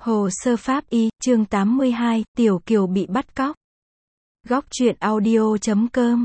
Hồ sơ pháp y, chương 82, Tiểu Kiều bị bắt cóc. Góc truyện audio.com.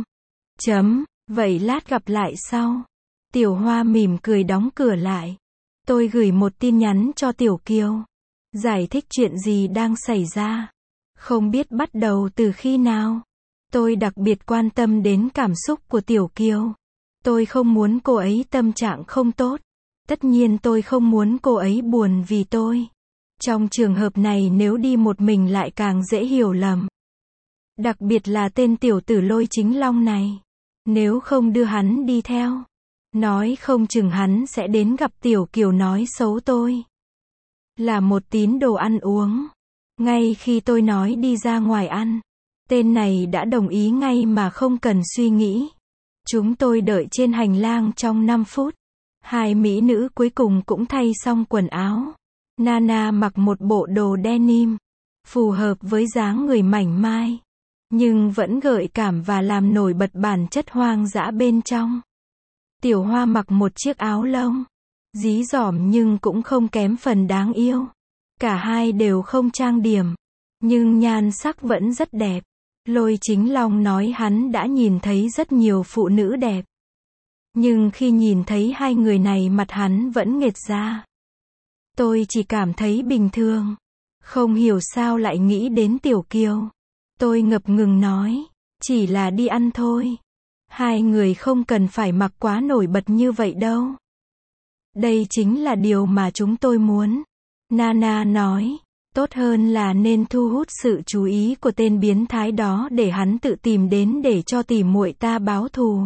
Vậy lát gặp lại sau. Tiểu Hoa mỉm cười đóng cửa lại. Tôi gửi một tin nhắn cho Tiểu Kiều. Giải thích chuyện gì đang xảy ra. Không biết bắt đầu từ khi nào. Tôi đặc biệt quan tâm đến cảm xúc của Tiểu Kiều. Tôi không muốn cô ấy tâm trạng không tốt. Tất nhiên tôi không muốn cô ấy buồn vì tôi. Trong trường hợp này nếu đi một mình lại càng dễ hiểu lầm. Đặc biệt là tên tiểu tử Lôi Chính Long này. Nếu không đưa hắn đi theo, nói không chừng hắn sẽ đến gặp Tiểu Kiều nói xấu tôi. Là một tín đồ ăn uống. Ngay khi tôi nói đi ra ngoài ăn, tên này đã đồng ý ngay mà không cần suy nghĩ. Chúng tôi đợi trên hành lang trong 5 phút. Hai mỹ nữ cuối cùng cũng thay xong quần áo. Nana mặc một bộ đồ denim, phù hợp với dáng người mảnh mai, nhưng vẫn gợi cảm và làm nổi bật bản chất hoang dã bên trong. Tiểu Hoa mặc một chiếc áo lông, dí dỏm nhưng cũng không kém phần đáng yêu. Cả hai đều không trang điểm, nhưng nhan sắc vẫn rất đẹp. Lôi Chính Long nói hắn đã nhìn thấy rất nhiều phụ nữ đẹp. Nhưng khi nhìn thấy hai người này mặt hắn vẫn nghệt ra. Tôi chỉ cảm thấy bình thường. Không hiểu sao lại nghĩ đến Tiểu Kiều. Tôi ngập ngừng nói, chỉ là đi ăn thôi. Hai người không cần phải mặc quá nổi bật như vậy đâu. Đây chính là điều mà chúng tôi muốn. Nana nói, tốt hơn là nên thu hút sự chú ý của tên biến thái đó để hắn tự tìm đến để cho tỉ muội ta báo thù.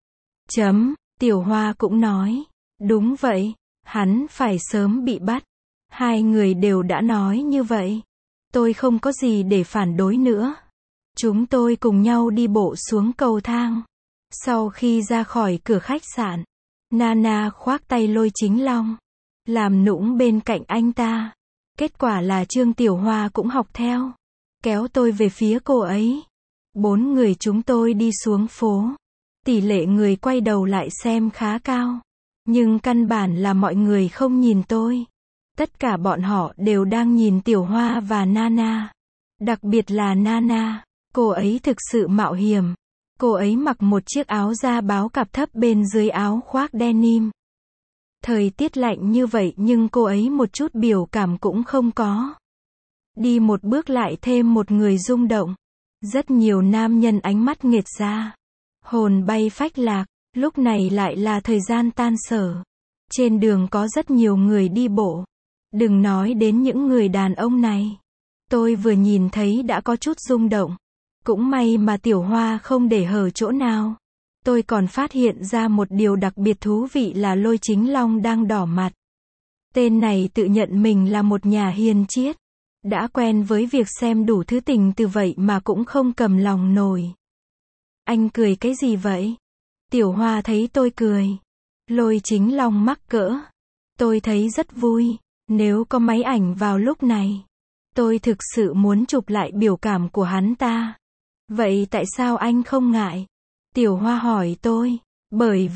Tiểu Hoa cũng nói, đúng vậy, hắn phải sớm bị bắt. Hai người đều đã nói như vậy. Tôi không có gì để phản đối nữa. Chúng tôi cùng nhau đi bộ xuống cầu thang. Sau khi ra khỏi cửa khách sạn, Nana khoác tay Lôi Chính Long, làm nũng bên cạnh anh ta. Kết quả là Trương Tiểu Hoa cũng học theo, kéo tôi về phía cô ấy. 4 người chúng tôi đi xuống phố. Tỷ lệ người quay đầu lại xem khá cao. Nhưng căn bản là mọi người không nhìn tôi. Tất cả bọn họ đều đang nhìn Tiểu Hoa và Nana. Đặc biệt là Nana. Cô ấy thực sự mạo hiểm. Cô ấy mặc một chiếc áo da báo cạp thấp bên dưới áo khoác denim. Thời tiết lạnh như vậy nhưng cô ấy một chút biểu cảm cũng không có. Đi một bước lại thêm một người rung động. Rất nhiều nam nhân ánh mắt nghệt ra. Hồn bay phách lạc. Lúc này lại là thời gian tan sở. Trên đường có rất nhiều người đi bộ. Đừng nói đến những người đàn ông này. Tôi vừa nhìn thấy đã có chút rung động. Cũng may mà Tiểu Hoa không để hở chỗ nào. Tôi còn phát hiện ra một điều đặc biệt thú vị là Lôi Chính Long đang đỏ mặt. Tên này tự nhận mình là một nhà hiền triết. Đã quen với việc xem đủ thứ tình từ vậy mà cũng không cầm lòng nổi. Anh cười cái gì vậy? Tiểu Hoa thấy tôi cười. Lôi Chính Long mắc cỡ. Tôi thấy rất vui. Nếu có máy ảnh vào lúc này, tôi thực sự muốn chụp lại biểu cảm của hắn ta. Vậy tại sao anh không ngại? Tiểu Hoa hỏi tôi. Bởi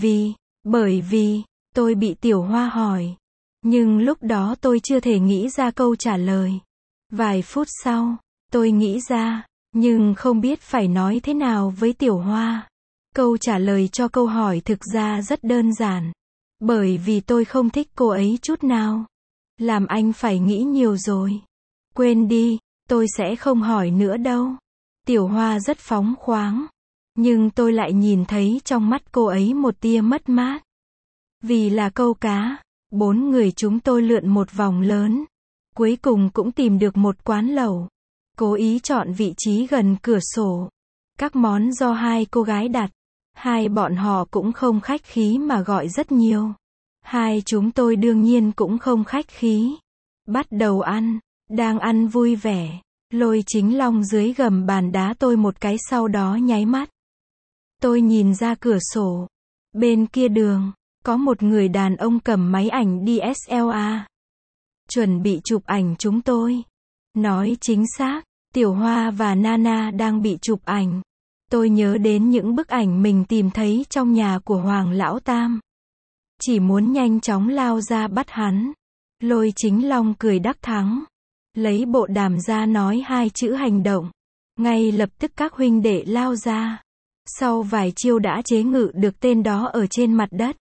vì, tôi bị Tiểu Hoa hỏi. Nhưng lúc đó tôi chưa thể nghĩ ra câu trả lời. Vài phút sau, tôi nghĩ ra, nhưng không biết phải nói thế nào với Tiểu Hoa. Câu trả lời cho câu hỏi thực ra rất đơn giản. Bởi vì tôi không thích cô ấy chút nào. Làm anh phải nghĩ nhiều rồi. Quên đi, tôi sẽ không hỏi nữa đâu. Tiểu Hoa rất phóng khoáng. Nhưng tôi lại nhìn thấy trong mắt cô ấy một tia mất mát. Vì là câu cá, 4 người chúng tôi lượn một vòng lớn. Cuối cùng cũng tìm được một quán lẩu. Cố ý chọn vị trí gần cửa sổ. Các món do hai cô gái đặt. Hai bọn họ cũng không khách khí mà gọi rất nhiều. Hai chúng tôi đương nhiên cũng không khách khí. Bắt đầu ăn. Đang ăn vui vẻ. Lôi Chính Long dưới gầm bàn đá tôi một cái sau đó nháy mắt. Tôi nhìn ra cửa sổ. Bên kia đường, có một người đàn ông cầm máy ảnh DSLR. Chuẩn bị chụp ảnh chúng tôi. Nói chính xác, Tiểu Hoa và Nana đang bị chụp ảnh. Tôi nhớ đến những bức ảnh mình tìm thấy trong nhà của Hoàng Lão Tam. Chỉ muốn nhanh chóng lao ra bắt hắn. Lôi Chính Long cười đắc thắng. lấy bộ đàm ra nói hai chữ hành động. Ngay lập tức các huynh đệ lao ra. Sau vài chiêu đã chế ngự được tên đó ở trên mặt đất.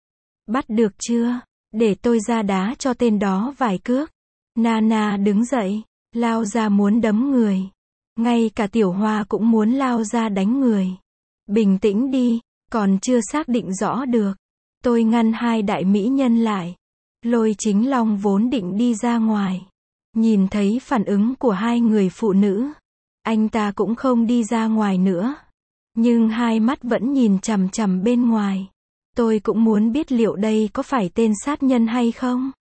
Bắt được chưa? Để tôi ra đá cho tên đó vài cước. Nana đứng dậy, lao ra muốn đấm người. Ngay cả Tiểu Hoa cũng muốn lao ra đánh người. Bình tĩnh đi, còn chưa xác định rõ được. Tôi ngăn hai đại mỹ nhân lại. Lôi Chính Long vốn định đi ra ngoài. Nhìn thấy phản ứng của hai người phụ nữ. Anh ta cũng không đi ra ngoài nữa. Nhưng hai mắt vẫn nhìn chằm chằm bên ngoài. Tôi cũng muốn biết liệu đây có phải tên sát nhân hay không.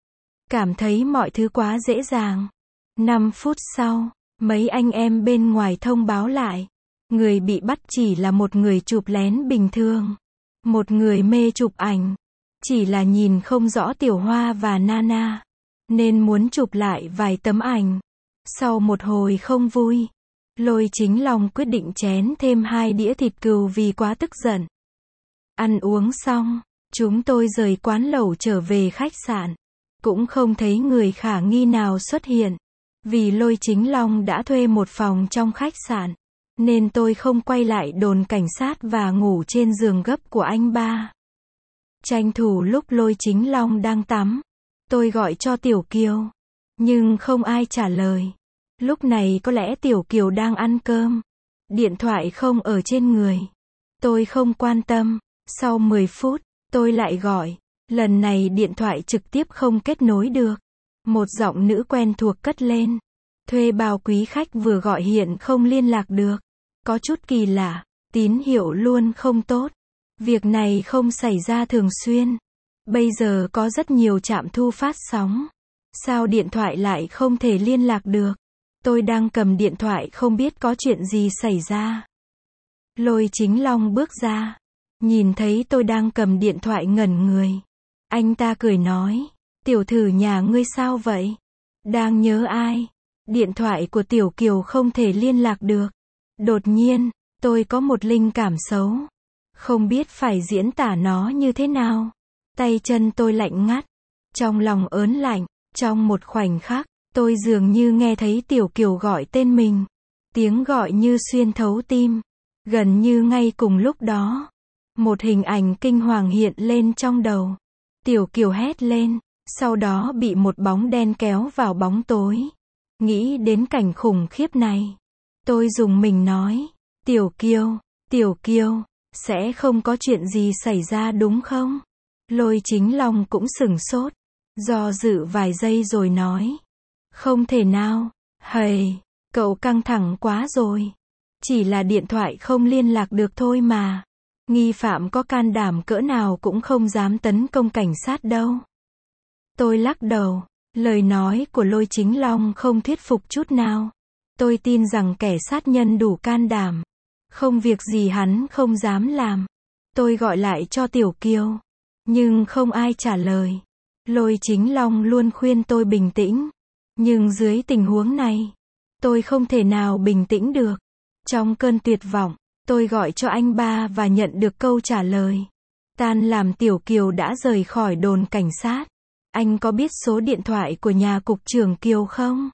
Cảm thấy mọi thứ quá dễ dàng. 5 phút sau, mấy anh em bên ngoài thông báo lại. Người bị bắt chỉ là một người chụp lén bình thường. Một người mê chụp ảnh. Chỉ là nhìn không rõ Tiểu Hoa và Nana. Nên muốn chụp lại vài tấm ảnh. Sau một hồi không vui, Lôi Chính Long quyết định chén thêm 2 đĩa thịt cừu vì quá tức giận. Ăn uống xong, chúng tôi rời quán lẩu trở về khách sạn. Cũng không thấy người khả nghi nào xuất hiện. Vì Lôi Chính Long đã thuê một phòng trong khách sạn. Nên tôi không quay lại đồn cảnh sát và ngủ trên giường gấp của anh ba. Tranh thủ lúc Lôi Chính Long đang tắm. Tôi gọi cho Tiểu Kiều. Nhưng không ai trả lời. Lúc này có lẽ Tiểu Kiều đang ăn cơm. Điện thoại không ở trên người. Tôi không quan tâm. Sau 10 phút, tôi lại gọi. Lần này điện thoại trực tiếp không kết nối được. Một giọng nữ quen thuộc cất lên. Thuê bao quý khách vừa gọi hiện không liên lạc được. Có chút kỳ lạ. Tín hiệu luôn không tốt. Việc này không xảy ra thường xuyên. Bây giờ có rất nhiều trạm thu phát sóng. Sao điện thoại lại không thể liên lạc được? Tôi đang cầm điện thoại không biết có chuyện gì xảy ra. Lôi Chính Long bước ra. Nhìn thấy tôi đang cầm điện thoại ngẩn người. Anh ta cười nói. Tiểu thử nhà ngươi sao vậy? Đang nhớ ai? Điện thoại của Tiểu Kiều không thể liên lạc được. Đột nhiên, tôi có một linh cảm xấu. Không biết phải diễn tả nó như thế nào. Tay chân tôi lạnh ngắt. Trong lòng ớn lạnh. Trong một khoảnh khắc, tôi dường như nghe thấy Tiểu Kiều gọi tên mình. Tiếng gọi như xuyên thấu tim. Gần như ngay cùng lúc đó. Một hình ảnh kinh hoàng hiện lên trong đầu. Tiểu Kiều hét lên. Sau đó bị một bóng đen kéo vào bóng tối. Nghĩ đến cảnh khủng khiếp này. Tôi dùng mình nói. Tiểu Kiều, sẽ không có chuyện gì xảy ra đúng không? Lôi Chính Long cũng sửng sốt. Do dự vài giây rồi nói. Không thể nào. Hầy, cậu căng thẳng quá rồi. Chỉ là điện thoại không liên lạc được thôi mà. Nghi phạm có can đảm cỡ nào cũng không dám tấn công cảnh sát đâu. Tôi lắc đầu. Lời nói của Lôi Chính Long không thuyết phục chút nào. Tôi tin rằng kẻ sát nhân đủ can đảm. Không việc gì hắn không dám làm. Tôi gọi lại cho Tiểu Kiều. Nhưng không ai trả lời. Lôi Chính Long luôn khuyên tôi bình tĩnh. Nhưng dưới tình huống này, tôi không thể nào bình tĩnh được. Trong cơn tuyệt vọng, tôi gọi cho anh ba và nhận được câu trả lời. Tan làm Tiểu Kiều đã rời khỏi đồn cảnh sát. Anh có biết số điện thoại của nhà cục trưởng Kiều không?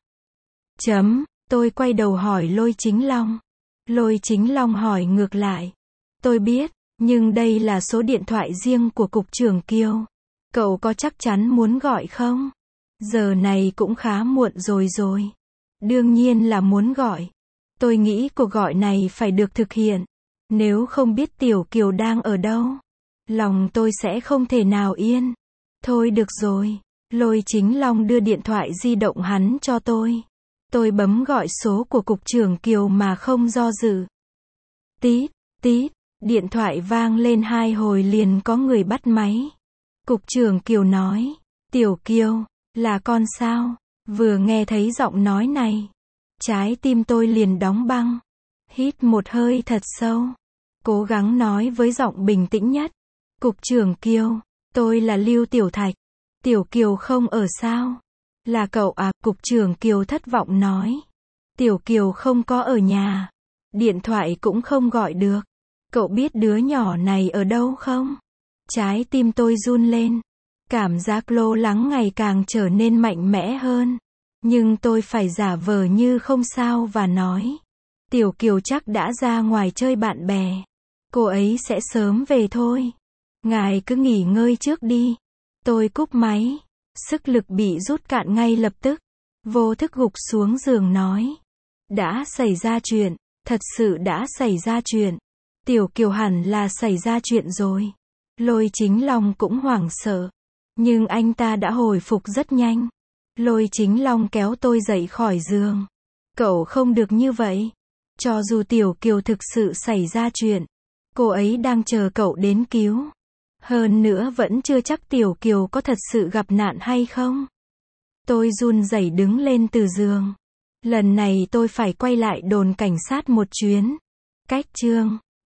Tôi quay đầu hỏi Lôi Chính Long. Lôi Chính Long hỏi ngược lại. Tôi biết, nhưng đây là số điện thoại riêng của cục trưởng Kiều. Cậu có chắc chắn muốn gọi không? Giờ này cũng khá muộn rồi. Đương nhiên là muốn gọi. Tôi nghĩ cuộc gọi này phải được thực hiện. Nếu không biết Tiểu Kiều đang ở đâu, lòng tôi sẽ không thể nào yên. Thôi được rồi. Lôi Chính Long đưa điện thoại di động hắn cho tôi. Tôi bấm gọi số của cục trưởng Kiều mà không do dự. Tít, tít, điện thoại vang lên 2 hồi liền có người bắt máy. Cục trưởng Kiều nói. Tiểu Kiều, là con sao? Vừa nghe thấy giọng nói này, trái tim tôi liền đóng băng. Hít một hơi thật sâu. Cố gắng nói với giọng bình tĩnh nhất. Cục trưởng Kiều, tôi là Lưu Tiểu Thạch. Tiểu Kiều không ở sao? Là cậu à? Cục trưởng Kiều thất vọng nói. Tiểu Kiều không có ở nhà. Điện thoại cũng không gọi được. Cậu biết đứa nhỏ này ở đâu không? Trái tim tôi run lên. Cảm giác lo lắng ngày càng trở nên mạnh mẽ hơn. Nhưng tôi phải giả vờ như không sao và nói. Tiểu Kiều chắc đã ra ngoài chơi bạn bè. Cô ấy sẽ sớm về thôi. Ngài cứ nghỉ ngơi trước đi. Tôi cúp máy. Sức lực bị rút cạn ngay lập tức. Vô thức gục xuống giường nói. Đã xảy ra chuyện. Thật sự đã xảy ra chuyện. Tiểu Kiều hẳn là xảy ra chuyện rồi. Lôi Chính Long cũng hoảng sợ. Nhưng anh ta đã hồi phục rất nhanh. Lôi Chính Long kéo tôi dậy khỏi giường. Cậu không được như vậy. Cho dù Tiểu Kiều thực sự xảy ra chuyện, cô ấy đang chờ cậu đến cứu. Hơn nữa vẫn chưa chắc Tiểu Kiều có thật sự gặp nạn hay không. Tôi run rẩy đứng lên từ giường. Lần này tôi phải quay lại đồn cảnh sát một chuyến. Cách chương